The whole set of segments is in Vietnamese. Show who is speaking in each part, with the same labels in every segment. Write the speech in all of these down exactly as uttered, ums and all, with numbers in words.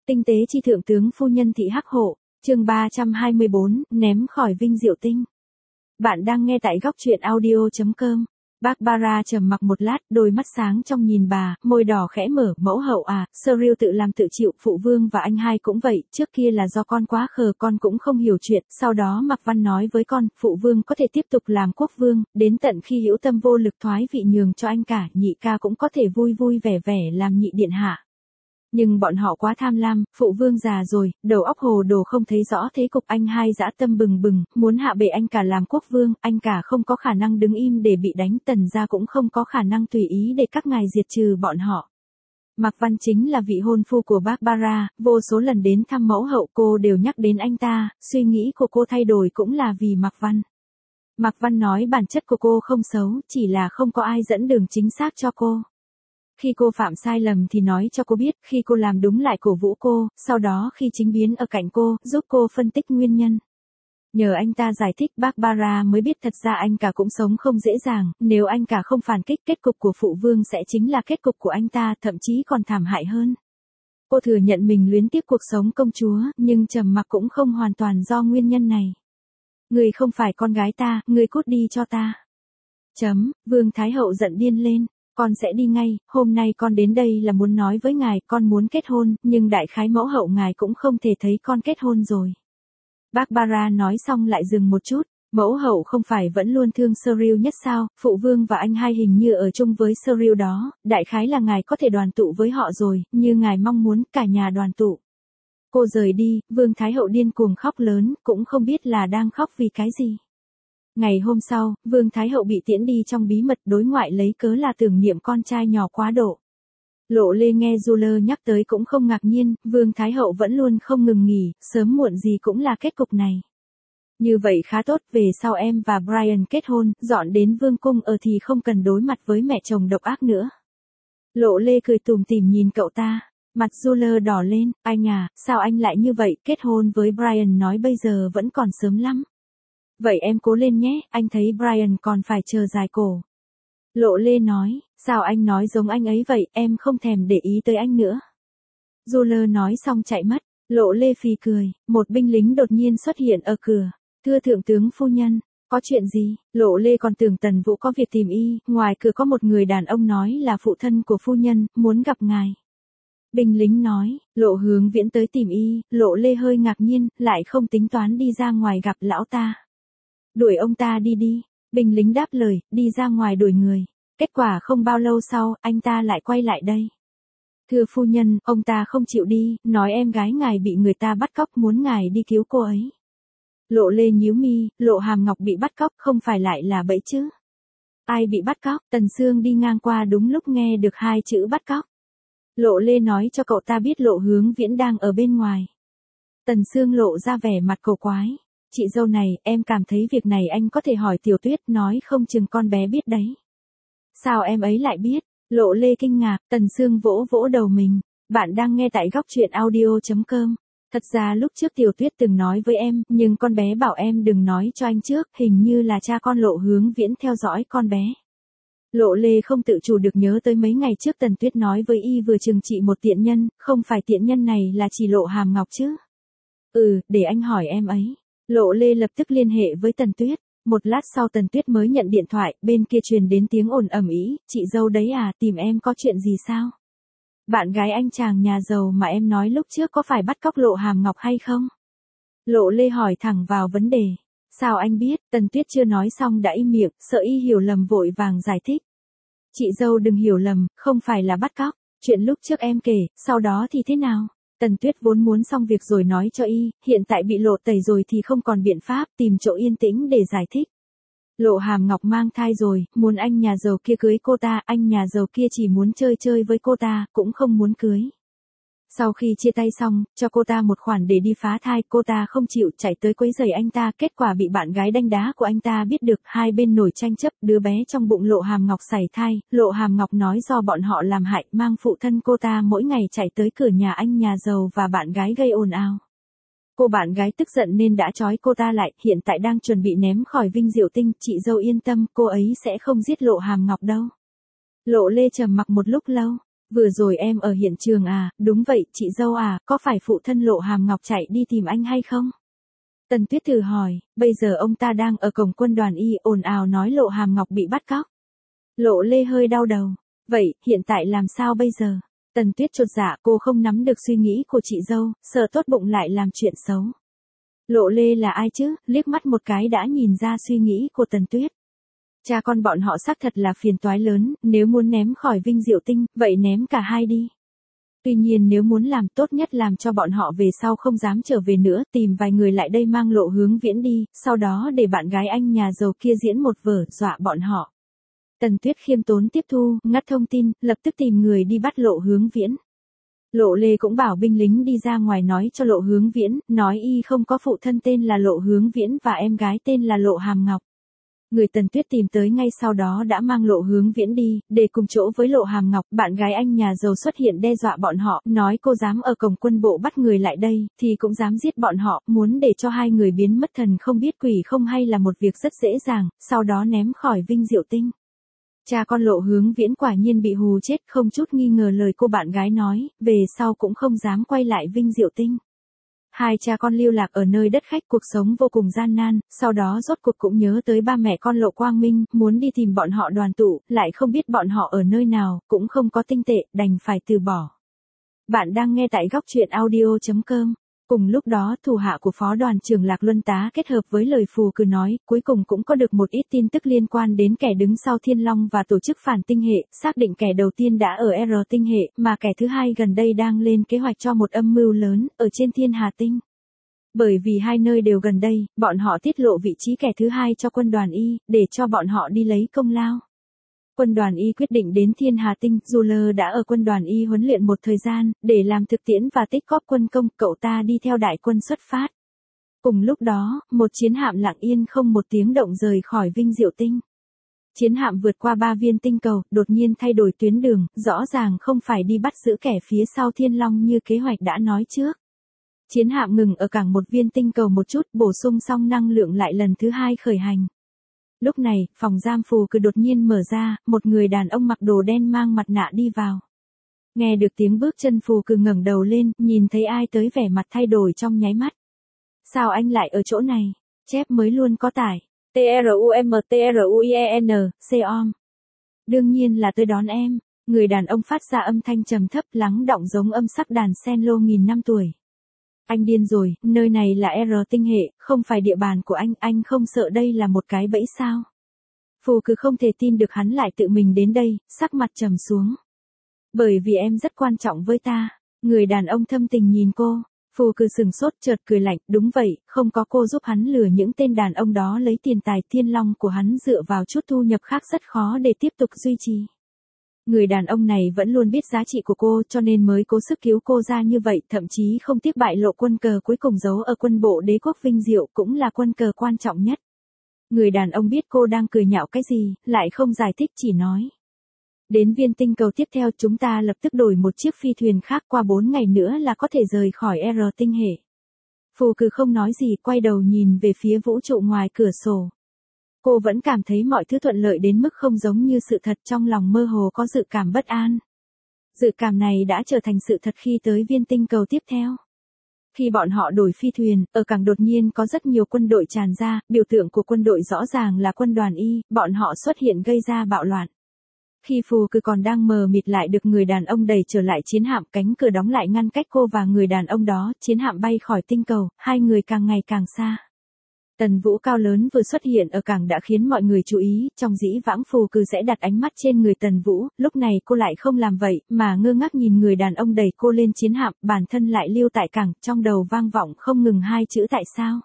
Speaker 1: Tinh tế chi thượng tướng phu nhân thị hắc hộ, chương ba trăm hai mươi bốn, ném khỏi Vinh Diệu Tinh. Bạn đang nghe tại góc truyện audio chấm com. Barbara trầm mặc một lát, đôi mắt sáng trong nhìn bà, môi đỏ khẽ mở, mẫu hậu à, Cyril tự làm tự chịu, phụ vương và anh hai cũng vậy, trước kia là do con quá khờ, con cũng không hiểu chuyện, sau đó Mạc Văn nói với con, phụ vương có thể tiếp tục làm quốc vương, đến tận khi hữu tâm vô lực thoái vị nhường cho anh cả, nhị ca cũng có thể vui vui vẻ vẻ làm nhị điện hạ. Nhưng bọn họ quá tham lam, phụ vương già rồi, đầu óc hồ đồ không thấy rõ thế cục, anh hai dã tâm bừng bừng, muốn hạ bệ anh cả làm quốc vương, anh cả không có khả năng đứng im để bị đánh, Tần gia cũng không có khả năng tùy ý để các ngài diệt trừ bọn họ. Mạc Văn chính là vị hôn phu của Barbara, vô số lần đến thăm mẫu hậu cô đều nhắc đến anh ta, suy nghĩ của cô thay đổi cũng là vì Mạc Văn. Mạc Văn nói bản chất của cô không xấu, chỉ là không có ai dẫn đường chính xác cho cô. Khi cô phạm sai lầm thì nói cho cô biết, khi cô làm đúng lại cổ vũ cô, sau đó khi chính biến ở cạnh cô, giúp cô phân tích nguyên nhân. Nhờ anh ta giải thích, Barbara mới biết thật ra anh cả cũng sống không dễ dàng, nếu anh cả không phản kích, kết cục của phụ vương sẽ chính là kết cục của anh ta, thậm chí còn thảm hại hơn. Cô thừa nhận mình luyến tiếc cuộc sống công chúa, nhưng trầm mặc cũng không hoàn toàn do nguyên nhân này. Người không phải con gái ta, người cút đi cho ta. Chấm, Vương Thái Hậu giận điên lên. Con sẽ đi ngay, hôm nay con đến đây là muốn nói với ngài, con muốn kết hôn, nhưng đại khái mẫu hậu ngài cũng không thể thấy con kết hôn rồi. Barbara nói xong lại dừng một chút, mẫu hậu không phải vẫn luôn thương Cyril nhất sao, phụ vương và anh hai hình như ở chung với Cyril đó, đại khái là ngài có thể đoàn tụ với họ rồi, như ngài mong muốn, cả nhà đoàn tụ. Cô rời đi, Vương Thái Hậu điên cuồng khóc lớn, cũng không biết là đang khóc vì cái gì. Ngày hôm sau, Vương Thái Hậu bị tiễn đi trong bí mật, đối ngoại lấy cớ là tưởng niệm con trai nhỏ quá độ. Lộ Lê nghe Juler nhắc tới cũng không ngạc nhiên, Vương Thái Hậu vẫn luôn không ngừng nghỉ, sớm muộn gì cũng là kết cục này. Như vậy khá tốt, về sau em và Brian kết hôn, dọn đến vương cung ở thì không cần đối mặt với mẹ chồng độc ác nữa. Lộ Lê cười tủm tỉm nhìn cậu ta, mặt Juler đỏ lên, anh à, sao anh lại như vậy, kết hôn với Brian nói bây giờ vẫn còn sớm lắm. Vậy em cố lên nhé, anh thấy Brian còn phải chờ dài cổ. Lộ Lê nói, sao anh nói giống anh ấy vậy, em không thèm để ý tới anh nữa. Juler nói xong chạy mất, Lộ Lê phì cười, một binh lính đột nhiên xuất hiện ở cửa. Thưa thượng tướng phu nhân, có chuyện gì? Lộ Lê còn tưởng Tần Vũ có việc tìm y, ngoài cửa có một người đàn ông nói là phụ thân của phu nhân, muốn gặp ngài. Binh lính nói, Lộ Hướng Viễn tới tìm y, Lộ Lê hơi ngạc nhiên, lại không tính toán đi ra ngoài gặp lão ta. Đuổi ông ta đi đi, binh lính đáp lời, đi ra ngoài đuổi người. Kết quả không bao lâu sau, anh ta lại quay lại đây. Thưa phu nhân, ông ta không chịu đi, nói em gái ngài bị người ta bắt cóc, muốn ngài đi cứu cô ấy. Lộ Lê nhíu mi, Lộ Hàm Ngọc bị bắt cóc, không phải lại là bẫy chứ? Ai bị bắt cóc? Tần Sương đi ngang qua đúng lúc nghe được hai chữ bắt cóc. Lộ Lê nói cho cậu ta biết Lộ Hướng Viễn đang ở bên ngoài. Tần Sương lộ ra vẻ mặt cổ quái. Chị dâu này, em cảm thấy việc này anh có thể hỏi Tiểu Tuyết, nói không chừng con bé biết đấy. Sao em ấy lại biết? Lộ Lê kinh ngạc, Tần Sương vỗ vỗ đầu mình. Bạn đang nghe tại góc truyện audio chấm com. Thật ra lúc trước Tiểu Tuyết từng nói với em, nhưng con bé bảo em đừng nói cho anh trước, hình như là cha con Lộ Hướng Viễn theo dõi con bé. Lộ Lê không tự chủ được nhớ tới mấy ngày trước Tần Tuyết nói với y vừa trừng trị một tiện nhân, không phải tiện nhân này là chỉ Lộ Hàm Ngọc chứ? Ừ, để anh hỏi em ấy. Lộ Lê lập tức liên hệ với Tần Tuyết. Một lát sau Tần Tuyết mới nhận điện thoại, bên kia truyền đến tiếng ồn ầm ĩ, chị dâu đấy à, tìm em có chuyện gì sao? Bạn gái anh chàng nhà giàu mà em nói lúc trước có phải bắt cóc Lộ Hàm Ngọc hay không? Lộ Lê hỏi thẳng vào vấn đề. Sao anh biết? Tần Tuyết chưa nói xong đã im miệng, sợ y hiểu lầm vội vàng giải thích. Chị dâu đừng hiểu lầm, không phải là bắt cóc, chuyện lúc trước em kể, sau đó thì thế nào? Tần Tuyết vốn muốn xong việc rồi nói cho y, hiện tại bị lộ tẩy rồi thì không còn biện pháp, tìm chỗ yên tĩnh để giải thích. Lộ Hàm Ngọc mang thai rồi, muốn anh nhà giàu kia cưới cô ta, anh nhà giàu kia chỉ muốn chơi chơi với cô ta, cũng không muốn cưới. Sau khi chia tay xong, cho cô ta một khoản để đi phá thai, cô ta không chịu, chạy tới quấy rầy anh ta, kết quả bị bạn gái đanh đá của anh ta biết được, hai bên nổi tranh chấp, đứa bé trong bụng Lộ Hàm Ngọc sảy thai, Lộ Hàm Ngọc nói do bọn họ làm hại, mang phụ thân cô ta mỗi ngày chạy tới cửa nhà anh nhà giàu và bạn gái gây ồn ào. Cô bạn gái tức giận nên đã trói cô ta lại, hiện tại đang chuẩn bị ném khỏi Vinh Diệu Tinh, chị dâu yên tâm, cô ấy sẽ không giết Lộ Hàm Ngọc đâu. Lộ Lê trầm mặc một lúc lâu. Vừa rồi em ở hiện trường à, đúng vậy, chị dâu à, có phải phụ thân Lộ Hàm Ngọc chạy đi tìm anh hay không? Tần Tuyết thử hỏi, bây giờ ông ta đang ở cổng quân đoàn y, ồn ào nói Lộ Hàm Ngọc bị bắt cóc. Lộ Lê hơi đau đầu, vậy, hiện tại làm sao bây giờ? Tần Tuyết chột dạ, cô không nắm được suy nghĩ của chị dâu, sợ tốt bụng lại làm chuyện xấu. Lộ Lê là ai chứ, liếc mắt một cái đã nhìn ra suy nghĩ của Tần Tuyết. Cha con bọn họ xác thật là phiền toái lớn, nếu muốn ném khỏi Vinh Diệu Tinh, vậy ném cả hai đi. Tuy nhiên nếu muốn làm tốt nhất làm cho bọn họ về sau không dám trở về nữa, tìm vài người lại đây mang Lộ Hướng Viễn đi, sau đó để bạn gái anh nhà giàu kia diễn một vở dọa bọn họ. Tần Tuyết khiêm tốn tiếp thu, ngắt thông tin, lập tức tìm người đi bắt Lộ Hướng Viễn. Lộ Lê cũng bảo binh lính đi ra ngoài nói cho Lộ Hướng Viễn, nói y không có phụ thân tên là Lộ Hướng Viễn và em gái tên là Lộ Hàm Ngọc. Người Tần Tuyết tìm tới ngay sau đó đã mang Lộ Hướng Viễn đi, để cùng chỗ với Lộ Hàm Ngọc, bạn gái anh nhà giàu xuất hiện đe dọa bọn họ, nói cô dám ở cổng quân bộ bắt người lại đây, thì cũng dám giết bọn họ, muốn để cho hai người biến mất thần không biết quỷ không hay là một việc rất dễ dàng, sau đó ném khỏi Vinh Diệu Tinh. Cha con Lộ Hướng Viễn quả nhiên bị hù chết, không chút nghi ngờ lời cô bạn gái nói, về sau cũng không dám quay lại Vinh Diệu Tinh. Hai cha con lưu lạc ở nơi đất khách, cuộc sống vô cùng gian nan, sau đó rốt cuộc cũng nhớ tới ba mẹ con Lộ Quang Minh, muốn đi tìm bọn họ đoàn tụ, lại không biết bọn họ ở nơi nào, cũng không có tinh tệ, đành phải từ bỏ. Bạn đang nghe tại góc truyện audio chấm com. Cùng lúc đó, thủ hạ của Phó đoàn trưởng Lạc Luân Tá kết hợp với lời phù cử nói, cuối cùng cũng có được một ít tin tức liên quan đến kẻ đứng sau Thiên Long và tổ chức phản tinh hệ, xác định kẻ đầu tiên đã ở R tinh hệ, mà kẻ thứ hai gần đây đang lên kế hoạch cho một âm mưu lớn, ở trên Thiên Hà Tinh. Bởi vì hai nơi đều gần đây, bọn họ tiết lộ vị trí kẻ thứ hai cho quân đoàn Y, để cho bọn họ đi lấy công lao. Quân đoàn Y quyết định đến Thiên Hà Tinh, Ruler đã ở quân đoàn Y huấn luyện một thời gian, để làm thực tiễn và tích góp quân công, cậu ta đi theo đại quân xuất phát. Cùng lúc đó, một chiến hạm lặng yên không một tiếng động rời khỏi Vinh Diệu Tinh. Chiến hạm vượt qua ba viên tinh cầu, đột nhiên thay đổi tuyến đường, rõ ràng không phải đi bắt giữ kẻ phía sau Thiên Long như kế hoạch đã nói trước. Chiến hạm ngừng ở cảng một viên tinh cầu một chút, bổ sung xong năng lượng lại lần thứ hai khởi hành. Lúc này, phòng giam phù cử đột nhiên mở ra, một người đàn ông mặc đồ đen mang mặt nạ đi vào. Nghe được tiếng bước chân phù cử ngẩng đầu lên, nhìn thấy ai tới vẻ mặt thay đổi trong nháy mắt. Sao anh lại ở chỗ này? Chép mới luôn có tải. T R U M T R U I E N, C O M. Đương nhiên là tới đón em. Người đàn ông phát ra âm thanh trầm thấp lắng đọng giống âm sắc đàn sen lô nghìn năm tuổi. Anh điên rồi, nơi này là R tinh hệ, không phải địa bàn của anh, anh không sợ đây là một cái bẫy sao? Phù cứ không thể tin được hắn lại tự mình đến đây, sắc mặt trầm xuống. Bởi vì em rất quan trọng với ta. Người đàn ông thâm tình nhìn cô, phù cứ sừng sốt chợt cười lạnh, đúng vậy, không có cô giúp hắn lừa những tên đàn ông đó lấy tiền tài Thiên Long của hắn dựa vào chút thu nhập khác rất khó để tiếp tục duy trì. Người đàn ông này vẫn luôn biết giá trị của cô cho nên mới cố sức cứu cô ra như vậy, thậm chí không tiếc bại lộ quân cờ cuối cùng giấu ở quân bộ đế quốc Vinh Diệu cũng là quân cờ quan trọng nhất. Người đàn ông biết cô đang cười nhạo cái gì, lại không giải thích chỉ nói. Đến viên tinh cầu tiếp theo chúng ta lập tức đổi một chiếc phi thuyền khác, qua bốn ngày nữa là có thể rời khỏi R tinh hệ. Phù cử không nói gì, quay đầu nhìn về phía vũ trụ ngoài cửa sổ. Cô vẫn cảm thấy mọi thứ thuận lợi đến mức không giống như sự thật, trong lòng mơ hồ có dự cảm bất an. Dự cảm này đã trở thành sự thật khi tới viên tinh cầu tiếp theo. Khi bọn họ đổi phi thuyền, ở cảng đột nhiên có rất nhiều quân đội tràn ra, biểu tượng của quân đội rõ ràng là quân đoàn Y, bọn họ xuất hiện gây ra bạo loạn. Khi phù cử còn đang mờ mịt lại được người đàn ông đẩy trở lại chiến hạm, cánh cửa đóng lại ngăn cách cô và người đàn ông đó, chiến hạm bay khỏi tinh cầu, hai người càng ngày càng xa. Tần Vũ cao lớn vừa xuất hiện ở cảng đã khiến mọi người chú ý, trong dĩ vãng phù cử sẽ đặt ánh mắt trên người Tần Vũ, lúc này cô lại không làm vậy, mà ngơ ngác nhìn người đàn ông đẩy cô lên chiến hạm, bản thân lại lưu tại cảng, trong đầu vang vọng không ngừng hai chữ tại sao.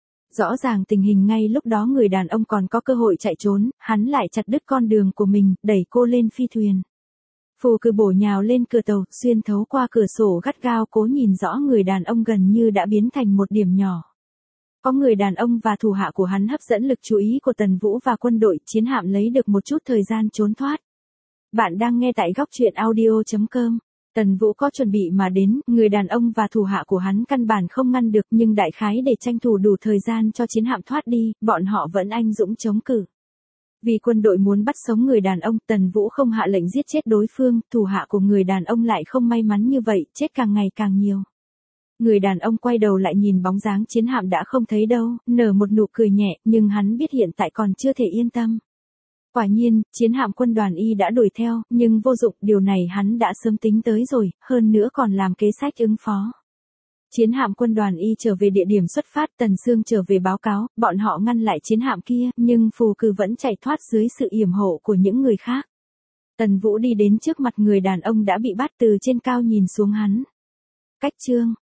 Speaker 1: Rõ ràng tình hình ngay lúc đó người đàn ông còn có cơ hội chạy trốn, hắn lại chặt đứt con đường của mình, đẩy cô lên phi thuyền. Phù cử bổ nhào lên cửa tàu, xuyên thấu qua cửa sổ gắt gao cố nhìn rõ người đàn ông gần như đã biến thành một điểm nhỏ. Có người đàn ông và thủ hạ của hắn hấp dẫn lực chú ý của Tần Vũ và quân đội, chiến hạm lấy được một chút thời gian trốn thoát. Bạn đang nghe tại góc truyện audio chấm com. Tần Vũ có chuẩn bị mà đến, người đàn ông và thủ hạ của hắn căn bản không ngăn được, nhưng đại khái để tranh thủ đủ thời gian cho chiến hạm thoát đi, bọn họ vẫn anh dũng chống cự. Vì quân đội muốn bắt sống người đàn ông, Tần Vũ không hạ lệnh giết chết đối phương, thủ hạ của người đàn ông lại không may mắn như vậy, chết càng ngày càng nhiều. Người đàn ông quay đầu lại nhìn bóng dáng chiến hạm đã không thấy đâu, nở một nụ cười nhẹ, nhưng hắn biết hiện tại còn chưa thể yên tâm. Quả nhiên, chiến hạm quân đoàn Y đã đuổi theo, nhưng vô dụng, điều này hắn đã sớm tính tới rồi, hơn nữa còn làm kế sách ứng phó. Chiến hạm quân đoàn Y trở về địa điểm xuất phát, Tần Sương trở về báo cáo, bọn họ ngăn lại chiến hạm kia, nhưng phù cử vẫn chạy thoát dưới sự yểm hộ của những người khác. Tần Vũ đi đến trước mặt người đàn ông đã bị bắt, từ trên cao nhìn xuống hắn. Cách chương